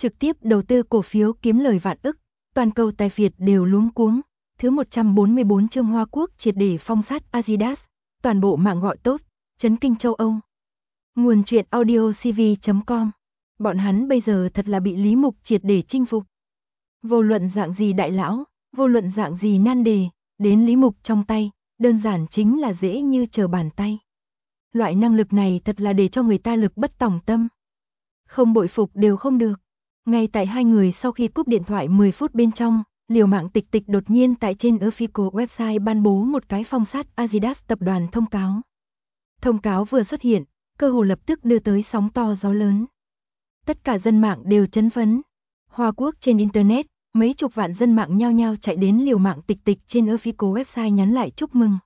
trực tiếp đầu tư cổ phiếu kiếm lời vạn ức, toàn cầu tài phiệt đều luống cuống. Thứ 144 chương Hoa Quốc triệt để phong sát Adidas, toàn bộ mạng gọi tốt, chấn kinh châu Âu. Nguồn truyện audio cv.com. Bọn hắn bây giờ thật là bị Lý Mục triệt để chinh phục. Vô luận dạng gì đại lão, vô luận dạng gì nan đề, đến Lý Mục trong tay, đơn giản chính là dễ như trở bàn tay. Loại năng lực này thật là để cho người ta lực bất tòng tâm. Không bội phục đều không được. Ngay tại hai người sau khi cúp điện thoại 10 phút bên trong, Liều Mạng Tịch Tịch đột nhiên tại trên official website ban bố một cái phong sát Adidas tập đoàn thông cáo. Thông cáo vừa xuất hiện, cơ hồ lập tức đưa tới sóng to gió lớn. Tất cả dân mạng đều chấn phấn. Hoa Quốc trên internet, mấy chục vạn dân mạng nhao nhao chạy đến Liều Mạng Tịch Tịch trên official website nhắn lại chúc mừng.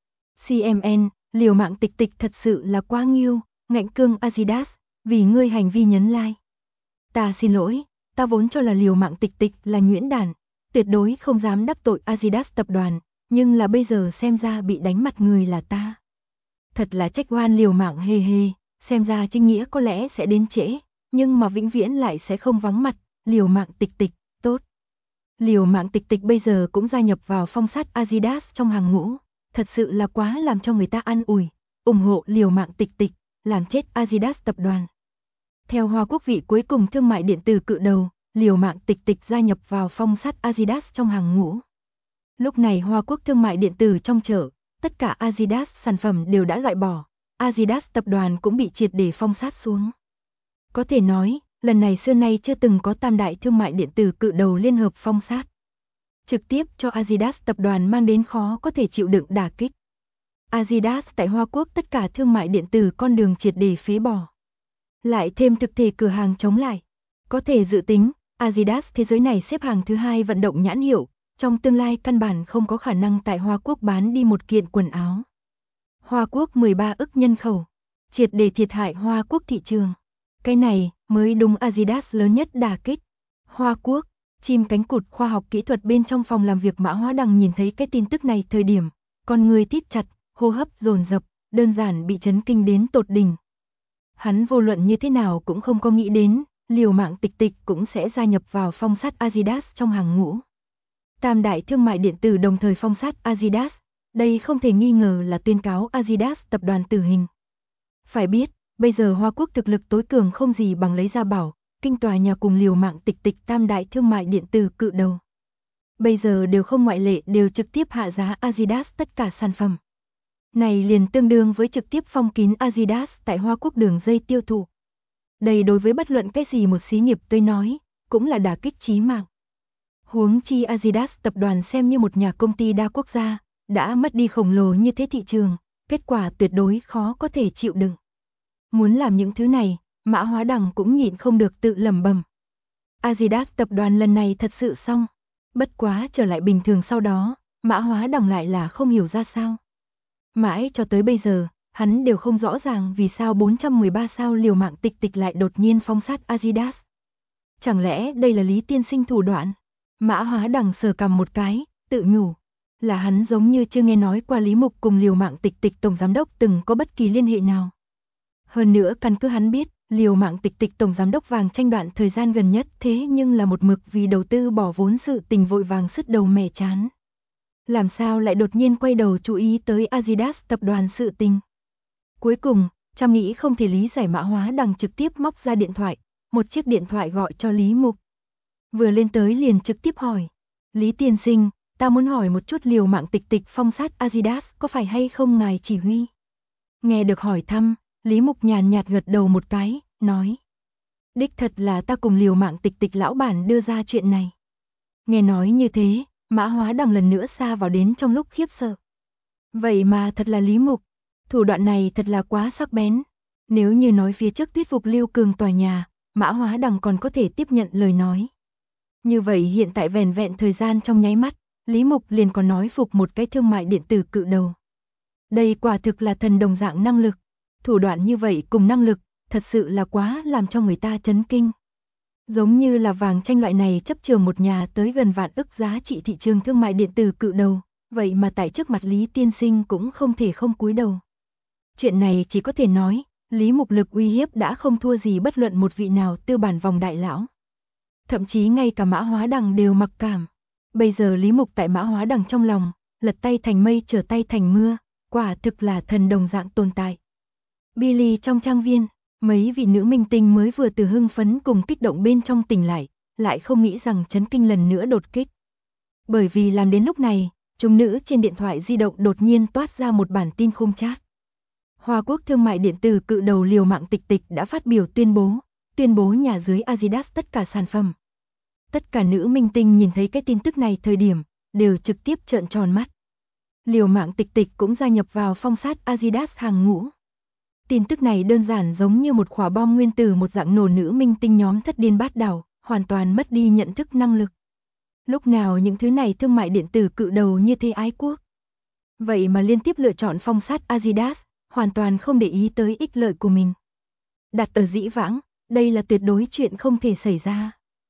CMN, Liều Mạng Tịch Tịch thật sự là quá nghiêu, ngạnh cương Adidas, vì ngươi hành vi nhấn like. Ta xin lỗi, ta vốn cho là Liều Mạng Tịch Tịch là nhuyễn đản, tuyệt đối không dám đắc tội Adidas tập đoàn, nhưng là bây giờ xem ra bị đánh mặt người là ta. Thật là trách oan Liều Mạng hề hề, xem ra chính nghĩa có lẽ sẽ đến trễ, nhưng mà vĩnh viễn lại sẽ không vắng mặt, Liều Mạng Tịch Tịch, tốt. Liều Mạng Tịch Tịch bây giờ cũng gia nhập vào phong sát Adidas trong hàng ngũ, thật sự là quá làm cho người ta an ủi, ủng hộ Liều Mạng Tịch Tịch, làm chết Adidas tập đoàn. Theo Hoa Quốc vị cuối cùng thương mại điện tử cự đầu, Liều Mạng Tịch Tịch gia nhập vào phong sát Adidas trong hàng ngũ. Lúc này Hoa Quốc thương mại điện tử trong chợ, tất cả Adidas sản phẩm đều đã loại bỏ, Adidas tập đoàn cũng bị triệt để phong sát xuống. Có thể nói, lần này xưa nay chưa từng có tam đại thương mại điện tử cự đầu liên hợp phong sát. Trực tiếp cho Adidas tập đoàn mang đến khó có thể chịu đựng đả kích. Adidas tại Hoa Quốc tất cả thương mại điện tử con đường triệt để phế bỏ. Lại thêm thực thể cửa hàng chống lại. Có thể dự tính, Adidas thế giới này xếp hàng thứ 2 vận động nhãn hiệu, trong tương lai căn bản không có khả năng tại Hoa Quốc bán đi một kiện quần áo. Hoa Quốc 13 ức nhân khẩu, triệt để thiệt hại Hoa Quốc thị trường. Cái này mới đúng Adidas lớn nhất đả kích. Hoa Quốc, chim cánh cụt khoa học kỹ thuật bên trong phòng làm việc Mã Hóa Đằng nhìn thấy cái tin tức này thời điểm, con người thít chặt, hô hấp dồn dập, đơn giản bị chấn kinh đến tột đỉnh. Hắn vô luận như thế nào cũng không có nghĩ đến, Liều Mạng Tịch Tịch cũng sẽ gia nhập vào phong sát Adidas trong hàng ngũ. Tam đại thương mại điện tử đồng thời phong sát Adidas, đây không thể nghi ngờ là tuyên cáo Adidas tập đoàn tử hình. Phải biết, bây giờ Hoa Quốc thực lực tối cường không gì bằng lấy ra bảo, kinh tòa nhà cùng Liều Mạng Tịch Tịch tam đại thương mại điện tử cự đầu. Bây giờ đều không ngoại lệ đều trực tiếp hạ giá Adidas tất cả sản phẩm. Này liền tương đương với trực tiếp phong kín Adidas tại Hoa Quốc đường dây tiêu thụ. Đây đối với bất luận cái gì một xí nghiệp tới nói, cũng là đả kích chí mạng. Huống chi Adidas tập đoàn xem như một nhà công ty đa quốc gia, đã mất đi khổng lồ như thế thị trường, kết quả tuyệt đối khó có thể chịu đựng. Muốn làm những thứ này, Mã Hóa Đằng cũng nhịn không được tự lẩm bẩm. Adidas tập đoàn lần này thật sự xong. Bất quá trở lại bình thường sau đó, Mã Hóa Đằng lại là không hiểu ra sao. Mãi cho tới bây giờ, hắn đều không rõ ràng vì sao 413 sao Liều Mạng Tịch Tịch lại đột nhiên phong sát Adidas. Chẳng lẽ đây là Lý tiên sinh thủ đoạn? Mã Hóa Đằng sờ cằm một cái, tự nhủ. Là hắn giống như chưa nghe nói qua Lý Mục cùng Liều Mạng Tịch Tịch tổng giám đốc từng có bất kỳ liên hệ nào. Hơn nữa căn cứ hắn biết, Liều Mạng Tịch Tịch tổng giám đốc vàng tranh đoạn thời gian gần nhất thế nhưng là một mực vì đầu tư bỏ vốn sự tình vội vàng sứt đầu mẻ chán. Làm sao lại đột nhiên quay đầu chú ý tới Adidas tập đoàn sự tình. Cuối cùng, chăm nghĩ không thể lý giải Mã Hóa Đằng trực tiếp móc ra điện thoại, một chiếc điện thoại gọi cho Lý Mục. Vừa lên tới liền trực tiếp hỏi, Lý tiên sinh, ta muốn hỏi một chút Liều Mạng Tịch Tịch phong sát Adidas có phải hay không ngài chỉ huy? Nghe được hỏi thăm, Lý Mục nhàn nhạt gật đầu một cái, nói. Đích thật là ta cùng Liều Mạng Tịch Tịch lão bản đưa ra chuyện này. Nghe nói như thế, Mã Hóa Đằng lần nữa sa vào đến trong lúc khiếp sợ. Vậy mà thật là Lý Mục, thủ đoạn này thật là quá sắc bén. Nếu như nói phía trước thuyết phục Lưu Cường tòa nhà, Mã Hóa Đằng còn có thể tiếp nhận lời nói. Như vậy hiện tại vẻn vẹn thời gian trong nháy mắt, Lý Mục liền còn nói phục một cái thương mại điện tử cự đầu. Đây quả thực là thần đồng dạng năng lực. Thủ đoạn như vậy cùng năng lực, thật sự là quá làm cho người ta chấn kinh. Giống như là vàng tranh loại này chấp trường một nhà tới gần vạn ức giá trị thị trường thương mại điện tử cự đầu, vậy mà tại trước mặt Lý tiên sinh cũng không thể không cúi đầu. Chuyện này chỉ có thể nói, Lý Mục lực uy hiếp đã không thua gì bất luận một vị nào tư bản vòng đại lão. Thậm chí ngay cả Mã Hóa Đằng đều mặc cảm. Bây giờ Lý Mục tại Mã Hóa Đằng trong lòng, lật tay thành mây trở tay thành mưa, quả thực là thần đồng dạng tồn tại. Billy trong trang viên, mấy vị nữ minh tinh mới vừa từ hưng phấn cùng kích động bên trong tỉnh lại không nghĩ rằng chấn kinh lần nữa đột kích. Bởi vì làm đến lúc này, chúng nữ trên điện thoại di động đột nhiên toát ra một bản tin khung chat. Hoa Quốc thương mại điện tử cự đầu liều mạng Tịch Tịch đã phát biểu tuyên bố nhà dưới Adidas tất cả sản phẩm. Tất cả nữ minh tinh nhìn thấy cái tin tức này thời điểm, đều trực tiếp trợn tròn mắt. Liều mạng Tịch Tịch cũng gia nhập vào phong sát Adidas hàng ngũ. Tin tức này đơn giản giống như một quả bom nguyên tử một dạng nổ nữ minh tinh nhóm thất điên bát đảo, hoàn toàn mất đi nhận thức năng lực. Lúc nào những thứ này thương mại điện tử cự đầu như thế ái quốc. Vậy mà liên tiếp lựa chọn phong sát Adidas, hoàn toàn không để ý tới ích lợi của mình. Đặt ở dĩ vãng, đây là tuyệt đối chuyện không thể xảy ra.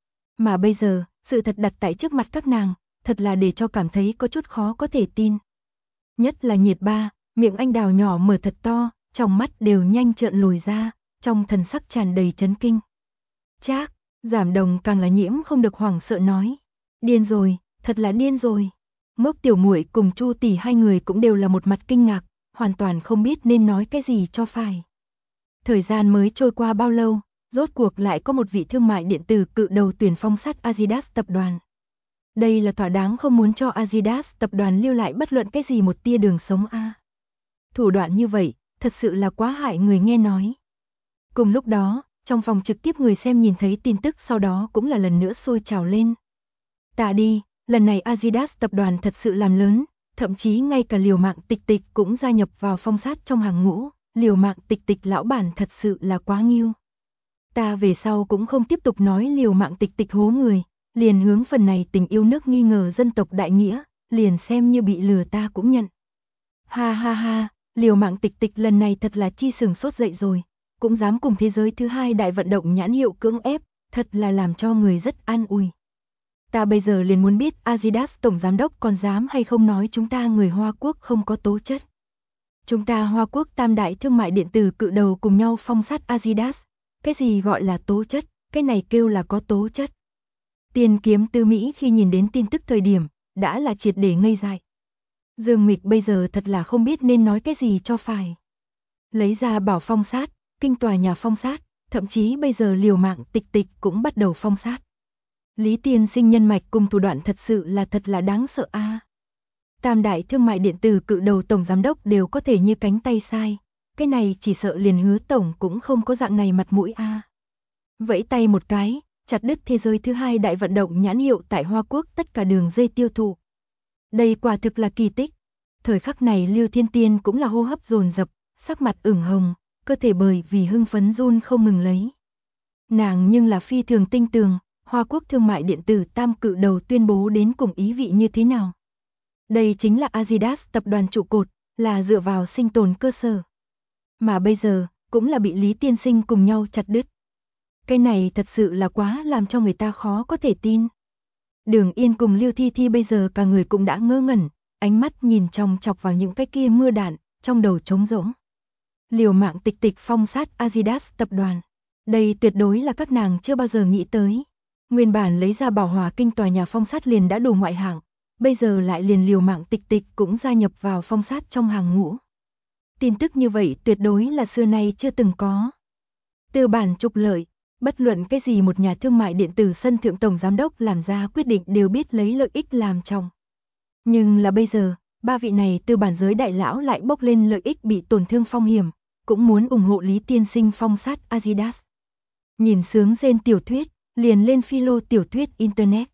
Mà bây giờ, sự thật đặt tại trước mặt các nàng, thật là để cho cảm thấy có chút khó có thể tin. Nhất là Nhiệt Ba, miệng anh đào nhỏ mở thật to, trong mắt đều nhanh trợn lồi ra, trong thần sắc tràn đầy chấn kinh. Trác, Giảm Đồng càng là nhiễm không được hoảng sợ nói. Điên rồi, thật là điên rồi. Mốc Tiểu Muội cùng Chu tỷ hai người cũng đều là một mặt kinh ngạc, hoàn toàn không biết nên nói cái gì cho phải. Thời gian mới trôi qua bao lâu, rốt cuộc lại có một vị thương mại điện tử cự đầu tuyển phong sát Adidas tập đoàn. Đây là thỏa đáng không muốn cho Adidas tập đoàn lưu lại bất luận cái gì một tia đường sống a. Thủ đoạn như vậy, thật sự là quá hại người nghe nói. Cùng lúc đó, trong phòng trực tiếp người xem nhìn thấy tin tức sau đó cũng là lần nữa sôi trào lên. Ta đi, lần này Adidas tập đoàn thật sự làm lớn, thậm chí ngay cả liều mạng Tịch Tịch cũng gia nhập vào phong sát trong hàng ngũ, liều mạng Tịch Tịch lão bản thật sự là quá nghiêu. Ta về sau cũng không tiếp tục nói liều mạng Tịch Tịch hố người, liền hướng phần này tình yêu nước nghi ngờ dân tộc đại nghĩa, liền xem như bị lừa ta cũng nhận. Ha ha ha, liều mạng Tịch Tịch lần này thật là chi sừng sốt dậy rồi, cũng dám cùng thế giới thứ hai đại vận động nhãn hiệu cưỡng ép, thật là làm cho người rất an ủi. Ta bây giờ liền muốn biết Adidas tổng giám đốc còn dám hay không nói chúng ta người Hoa Quốc không có tố chất. Chúng ta Hoa Quốc tam đại thương mại điện tử cự đầu cùng nhau phong sát Adidas, cái gì gọi là tố chất, cái này kêu là có tố chất. Tiền Kiếm Tư Mỹ khi nhìn đến tin tức thời điểm, đã là triệt để ngây dại. Dương Mịch bây giờ thật là không biết nên nói cái gì cho phải. Lấy ra bảo phong sát, kinh tòa nhà phong sát, thậm chí bây giờ liều mạng Tịch Tịch cũng bắt đầu phong sát. Lý tiên sinh nhân mạch cùng thủ đoạn thật là đáng sợ a. Tam đại thương mại điện tử cự đầu tổng giám đốc đều có thể như cánh tay sai, cái này chỉ sợ liền Hứa tổng cũng không có dạng này mặt mũi a. Vẫy tay một cái, chặt đứt thế giới thứ hai đại vận động nhãn hiệu tại Hoa Quốc tất cả đường dây tiêu thụ. Đây quả thực là kỳ tích. Thời khắc này Lưu Thiên Tiên cũng là hô hấp dồn dập, sắc mặt ửng hồng, cơ thể bởi vì hưng phấn run không ngừng lấy. Nàng nhưng là phi thường tinh tường, Hoa Quốc thương mại điện tử tam cự đầu tuyên bố đến cùng ý vị như thế nào. Đây chính là Adidas tập đoàn trụ cột, là dựa vào sinh tồn cơ sở. Mà bây giờ, cũng là bị Lý tiên sinh cùng nhau chặt đứt. Cái này thật sự là quá làm cho người ta khó có thể tin. Đường Yên cùng Lưu Thi Thi bây giờ cả người cũng đã ngơ ngẩn, ánh mắt nhìn chòng chọc vào những cái kia mưa đạn, trong đầu trống rỗng. Liều mạng Tịch Tịch phong sát Adidas tập đoàn. Đây tuyệt đối là các nàng chưa bao giờ nghĩ tới. Nguyên bản lấy ra Bảo Hòa Kinh tòa nhà phong sát liền đã đủ ngoại hạng, bây giờ lại liền liều mạng Tịch Tịch cũng gia nhập vào phong sát trong hàng ngũ. Tin tức như vậy tuyệt đối là xưa nay chưa từng có. Tư bản trục lợi, bất luận cái gì một nhà thương mại điện tử sân thượng tổng giám đốc làm ra quyết định đều biết lấy lợi ích làm trọng. Nhưng là bây giờ, ba vị này tư bản giới đại lão lại bốc lên lợi ích bị tổn thương phong hiểm, cũng muốn ủng hộ Lý tiên sinh phong sát Adidas. Nhìn sướng rên tiểu thuyết, liền lên philo tiểu thuyết internet.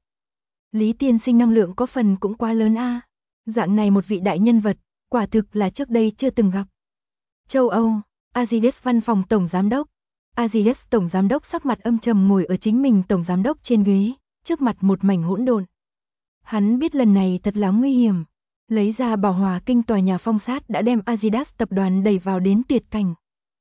Lý tiên sinh năng lượng có phần cũng quá lớn a. Dạng này một vị đại nhân vật, quả thực là trước đây chưa từng gặp. Châu Âu, Adidas văn phòng tổng giám đốc. Adidas tổng giám đốc sắc mặt âm trầm ngồi ở chính mình tổng giám đốc trên ghế, trước mặt một mảnh hỗn độn. Hắn biết lần này thật là nguy hiểm. Lấy ra Bảo Hòa Kinh tòa nhà phong sát đã đem Adidas tập đoàn đẩy vào đến tuyệt cảnh.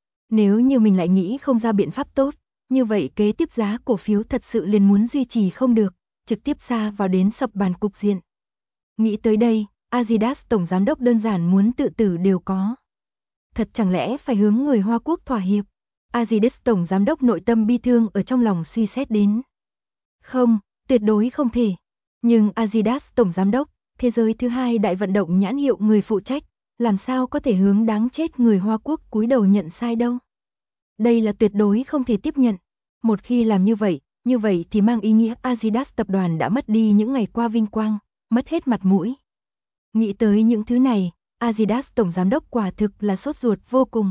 Nếu như mình lại nghĩ không ra biện pháp tốt, như vậy kế tiếp giá cổ phiếu thật sự liền muốn duy trì không được, trực tiếp xa vào đến sập bàn cục diện. Nghĩ tới đây, Adidas tổng giám đốc đơn giản muốn tự tử đều có. Thật chẳng lẽ phải hướng người Hoa Quốc thỏa hiệp? Adidas tổng giám đốc nội tâm bi thương ở trong lòng suy xét đến. Không, tuyệt đối không thể. Nhưng Adidas tổng giám đốc, thế giới thứ hai đại vận động nhãn hiệu người phụ trách, làm sao có thể hướng đáng chết người Hoa Quốc cúi đầu nhận sai đâu. Đây là tuyệt đối không thể tiếp nhận. Một khi làm như vậy thì mang ý nghĩa Adidas tập đoàn đã mất đi những ngày qua vinh quang, mất hết mặt mũi. Nghĩ tới những thứ này, Adidas tổng giám đốc quả thực là sốt ruột vô cùng.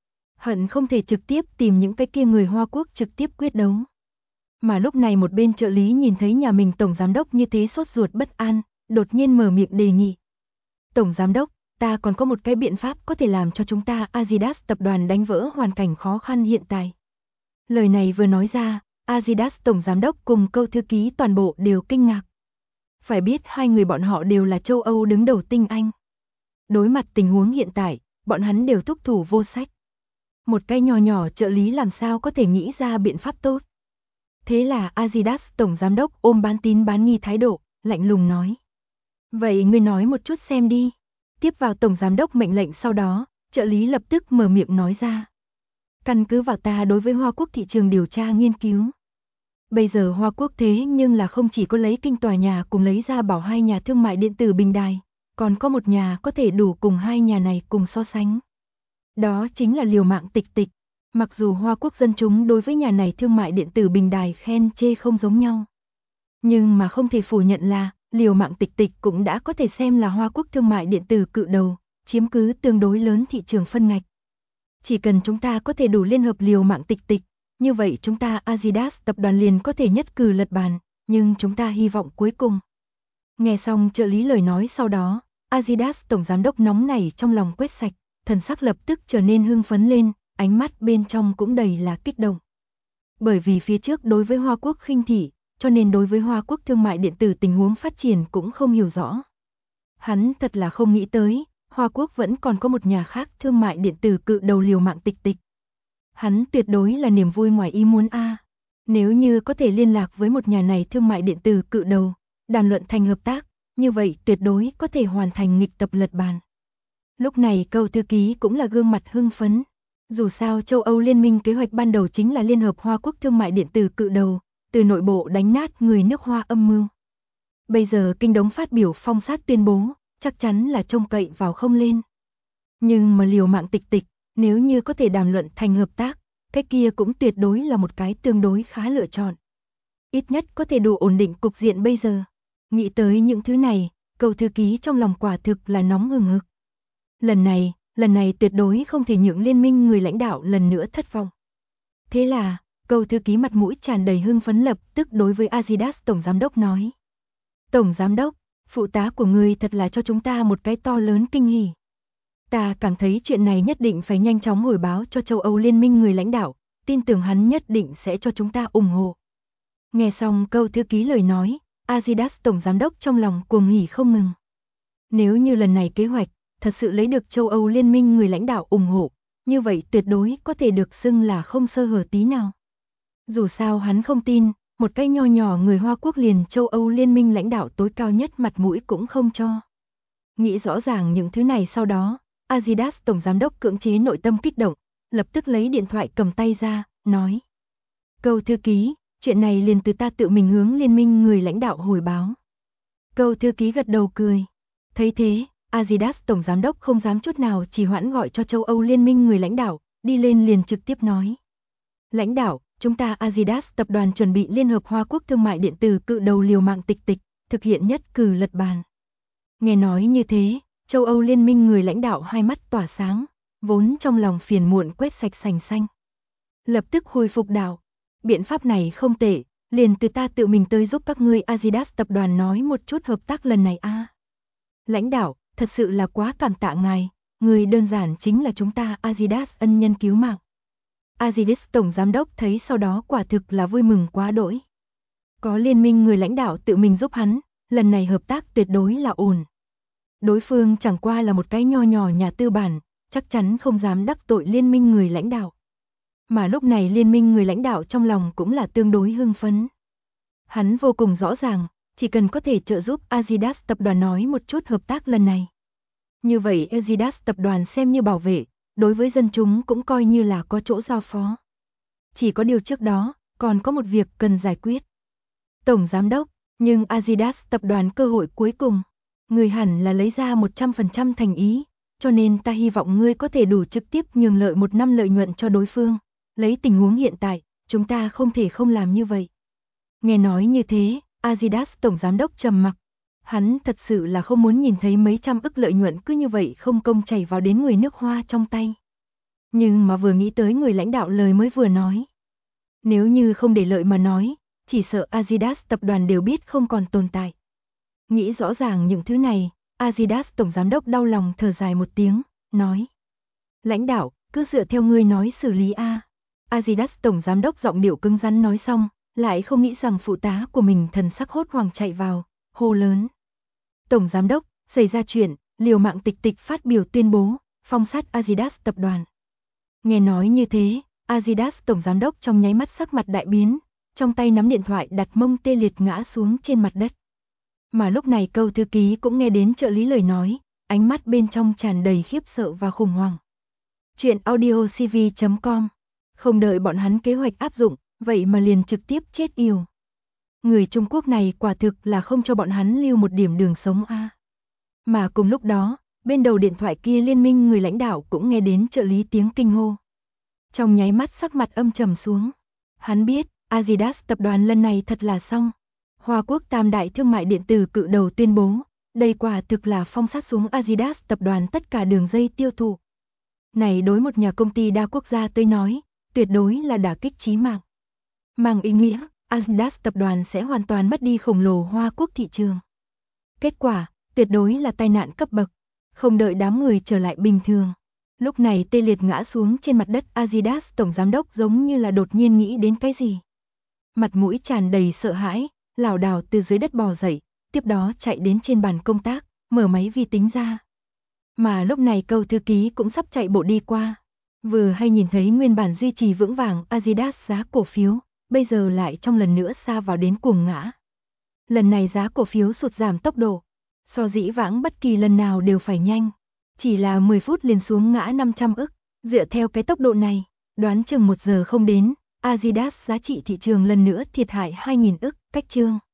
Hận không thể trực tiếp tìm những cái kia người Hoa Quốc trực tiếp quyết đấu. Mà lúc này một bên trợ lý nhìn thấy nhà mình tổng giám đốc như thế sốt ruột bất an, đột nhiên mở miệng đề nghị. Tổng giám đốc, ta còn có một cái biện pháp có thể làm cho chúng ta Adidas tập đoàn đánh vỡ hoàn cảnh khó khăn hiện tại. Lời này vừa nói ra, Adidas tổng giám đốc cùng câu thư ký toàn bộ đều kinh ngạc. Phải biết hai người bọn họ đều là châu Âu đứng đầu tinh anh. Đối mặt tình huống hiện tại, bọn hắn đều thúc thủ vô sách. Một cái nhỏ nhỏ trợ lý làm sao có thể nghĩ ra biện pháp tốt. Thế là Adidas tổng giám đốc ôm bán tín bán nghi thái độ, lạnh lùng nói. Vậy ngươi nói một chút xem đi. Tiếp vào tổng giám đốc mệnh lệnh sau đó, trợ lý lập tức mở miệng nói ra. Căn cứ vào ta đối với Hoa Quốc thị trường điều tra nghiên cứu. Bây giờ Hoa Quốc thế nhưng là không chỉ có lấy Kinh tòa nhà cùng lấy ra bảo hai nhà thương mại điện tử bình đài, còn có một nhà có thể đủ cùng hai nhà này cùng so sánh. Đó chính là Liều Mạng Tịch Tịch. Mặc dù Hoa Quốc dân chúng đối với nhà này thương mại điện tử bình đài khen chê không giống nhau. Nhưng mà không thể phủ nhận là, Liều Mạng Tịch Tịch cũng đã có thể xem là Hoa Quốc thương mại điện tử cự đầu, chiếm cứ tương đối lớn thị trường phân ngạch. Chỉ cần chúng ta có thể đủ liên hợp Liều Mạng Tịch Tịch, như vậy chúng ta Adidas tập đoàn liền có thể nhất cử lật bàn, nhưng chúng ta hy vọng cuối cùng. Nghe xong trợ lý lời nói sau đó, Adidas tổng giám đốc nóng nảy trong lòng quét sạch, thần sắc lập tức trở nên hưng phấn lên, ánh mắt bên trong cũng đầy là kích động. Bởi vì phía trước đối với Hoa Quốc khinh thị, cho nên đối với Hoa Quốc thương mại điện tử tình huống phát triển cũng không hiểu rõ. Hắn thật là không nghĩ tới, Hoa Quốc vẫn còn có một nhà khác thương mại điện tử cự đầu Liều Mạng Tịch Tịch. Hắn tuyệt đối là niềm vui ngoài ý muốn a. Nếu như có thể liên lạc với một nhà này thương mại điện tử cự đầu, đàm luận thành hợp tác, như vậy tuyệt đối có thể hoàn thành nghịch tập lật bàn. Lúc này câu thư ký cũng là gương mặt hưng phấn. Dù sao châu Âu liên minh kế hoạch ban đầu chính là liên hợp Hoa Quốc thương mại điện tử cự đầu, từ nội bộ đánh nát người nước Hoa âm mưu. Bây giờ Kinh Đống phát biểu phong sát tuyên bố, chắc chắn là trông cậy vào không lên. Nhưng mà Liều Mạng Tịch Tịch, nếu như có thể đàm luận thành hợp tác, cái kia cũng tuyệt đối là một cái tương đối khá lựa chọn. Ít nhất có thể đủ ổn định cục diện bây giờ. Nghĩ tới những thứ này, câu thư ký trong lòng quả thực là nóng hừng hực. Lần này tuyệt đối không thể nhượng liên minh người lãnh đạo lần nữa thất vọng. Thế là, câu thư ký mặt mũi tràn đầy hưng phấn lập tức đối với Adidas tổng giám đốc nói. Tổng giám đốc, phụ tá của ngươi thật là cho chúng ta một cái to lớn kinh hỉ. Ta cảm thấy chuyện này nhất định phải nhanh chóng hồi báo cho châu Âu liên minh người lãnh đạo, tin tưởng hắn nhất định sẽ cho chúng ta ủng hộ. Nghe xong câu thư ký lời nói, Adidas tổng giám đốc trong lòng cuồng hỉ không ngừng. Nếu như lần này kế hoạch thật sự lấy được châu Âu liên minh người lãnh đạo ủng hộ, như vậy tuyệt đối có thể được xưng là không sơ hở tí nào. Dù sao hắn không tin, một cái nho nhỏ người Hoa Quốc liền châu Âu liên minh lãnh đạo tối cao nhất mặt mũi cũng không cho. Nghĩ rõ ràng những thứ này sau đó, Adidas tổng giám đốc cưỡng chế nội tâm kích động, lập tức lấy điện thoại cầm tay ra, nói. Câu thư ký, chuyện này liền từ ta tự mình hướng liên minh người lãnh đạo hồi báo. Câu thư ký gật đầu cười. Thấy thế, Adidas tổng giám đốc không dám chút nào trì hoãn gọi cho châu Âu liên minh người lãnh đạo, đi lên liền trực tiếp nói. Lãnh đạo, chúng ta Adidas tập đoàn chuẩn bị liên hợp Hoa Quốc thương mại điện tử cự đầu Liều Mạng Tịch Tịch, thực hiện nhất cử lật bàn. Nghe nói như thế, châu Âu liên minh người lãnh đạo hai mắt tỏa sáng, vốn trong lòng phiền muộn quét sạch sành xanh. Lập tức hồi phục đạo, biện pháp này không tệ, liền từ ta tự mình tới giúp các ngươi Adidas tập đoàn nói một chút hợp tác lần này a. Lãnh đạo, thật sự là quá cảm tạ ngài, người đơn giản chính là chúng ta Adidas ân nhân cứu mạng. Adidas tổng giám đốc thấy sau đó quả thực là vui mừng quá đỗi. Có liên minh người lãnh đạo tự mình giúp hắn, lần này hợp tác tuyệt đối là ổn. Đối phương chẳng qua là một cái nho nhỏ nhà tư bản, chắc chắn không dám đắc tội liên minh người lãnh đạo. Mà lúc này liên minh người lãnh đạo trong lòng cũng là tương đối hưng phấn. Hắn vô cùng rõ ràng, chỉ cần có thể trợ giúp Adidas tập đoàn nói một chút hợp tác lần này. Như vậy Adidas tập đoàn xem như bảo vệ, đối với dân chúng cũng coi như là có chỗ giao phó. Chỉ có điều trước đó, còn có một việc cần giải quyết. Tổng Giám đốc, nhưng Adidas tập đoàn cơ hội cuối cùng. Người hẳn là lấy ra 100% thành ý, cho nên ta hy vọng ngươi có thể đủ trực tiếp nhường lợi 1 năm lợi nhuận cho đối phương. Lấy tình huống hiện tại, chúng ta không thể không làm như vậy. Nghe nói như thế, Adidas Tổng Giám đốc trầm mặc. Hắn thật sự là không muốn nhìn thấy mấy trăm ức lợi nhuận cứ như vậy không công chảy vào đến người nước Hoa trong tay. Nhưng mà vừa nghĩ tới người lãnh đạo lời mới vừa nói. Nếu như không để lợi mà nói, chỉ sợ Adidas tập đoàn đều biết không còn tồn tại. Nghĩ rõ ràng những thứ này, Adidas Tổng Giám đốc đau lòng thở dài một tiếng, nói. Lãnh đạo, cứ dựa theo ngươi nói xử lý a. Adidas Tổng Giám đốc giọng điệu cứng rắn nói xong, lại không nghĩ rằng phụ tá của mình thần sắc hốt hoảng chạy vào, hô lớn. Tổng Giám đốc, xảy ra chuyện, liều mạng tịch tịch phát biểu tuyên bố, phong sát Adidas tập đoàn. Nghe nói như thế, Adidas Tổng Giám đốc trong nháy mắt sắc mặt đại biến, trong tay nắm điện thoại đặt mông tê liệt ngã xuống trên mặt đất. Mà lúc này Câu thư ký cũng nghe đến trợ lý lời nói, ánh mắt bên trong tràn đầy khiếp sợ và khủng hoảng. Chuyện audiocv.com. Không đợi bọn hắn kế hoạch áp dụng, vậy mà liền trực tiếp chết yểu. Người Trung Quốc này quả thực là không cho bọn hắn lưu một điểm đường sống a. Mà cùng lúc đó, bên đầu điện thoại kia liên minh người lãnh đạo cũng nghe đến trợ lý tiếng kinh hô. Trong nháy mắt sắc mặt âm trầm xuống. Hắn biết, Adidas tập đoàn lần này thật là xong. Hoa Quốc tam đại thương mại điện tử cự đầu tuyên bố, đây quả thực là phong sát xuống Adidas tập đoàn tất cả đường dây tiêu thụ. Này đối một nhà công ty đa quốc gia tới nói, tuyệt đối là đả kích chí mạng. Mang ý nghĩa, Adidas tập đoàn sẽ hoàn toàn mất đi khổng lồ Hoa Quốc thị trường. Kết quả, tuyệt đối là tai nạn cấp bậc. Không đợi đám người trở lại bình thường. Lúc này tê liệt ngã xuống trên mặt đất Adidas Tổng Giám đốc giống như là đột nhiên nghĩ đến cái gì. Mặt mũi tràn đầy sợ hãi, lảo đảo từ dưới đất bò dậy, tiếp đó chạy đến trên bàn công tác, mở máy vi tính ra. Mà lúc này Câu thư ký cũng sắp chạy bộ đi qua. Vừa hay nhìn thấy nguyên bản duy trì vững vàng Adidas giá cổ phiếu, bây giờ lại trong lần nữa sa vào đến cuồng ngã. Lần này giá cổ phiếu sụt giảm tốc độ, so dĩ vãng bất kỳ lần nào đều phải nhanh. Chỉ là 10 phút liền xuống ngã 500 ức, dựa theo cái tốc độ này, đoán chừng 1 giờ không đến, Adidas giá trị thị trường lần nữa thiệt hại 2.000 ức, cách chương.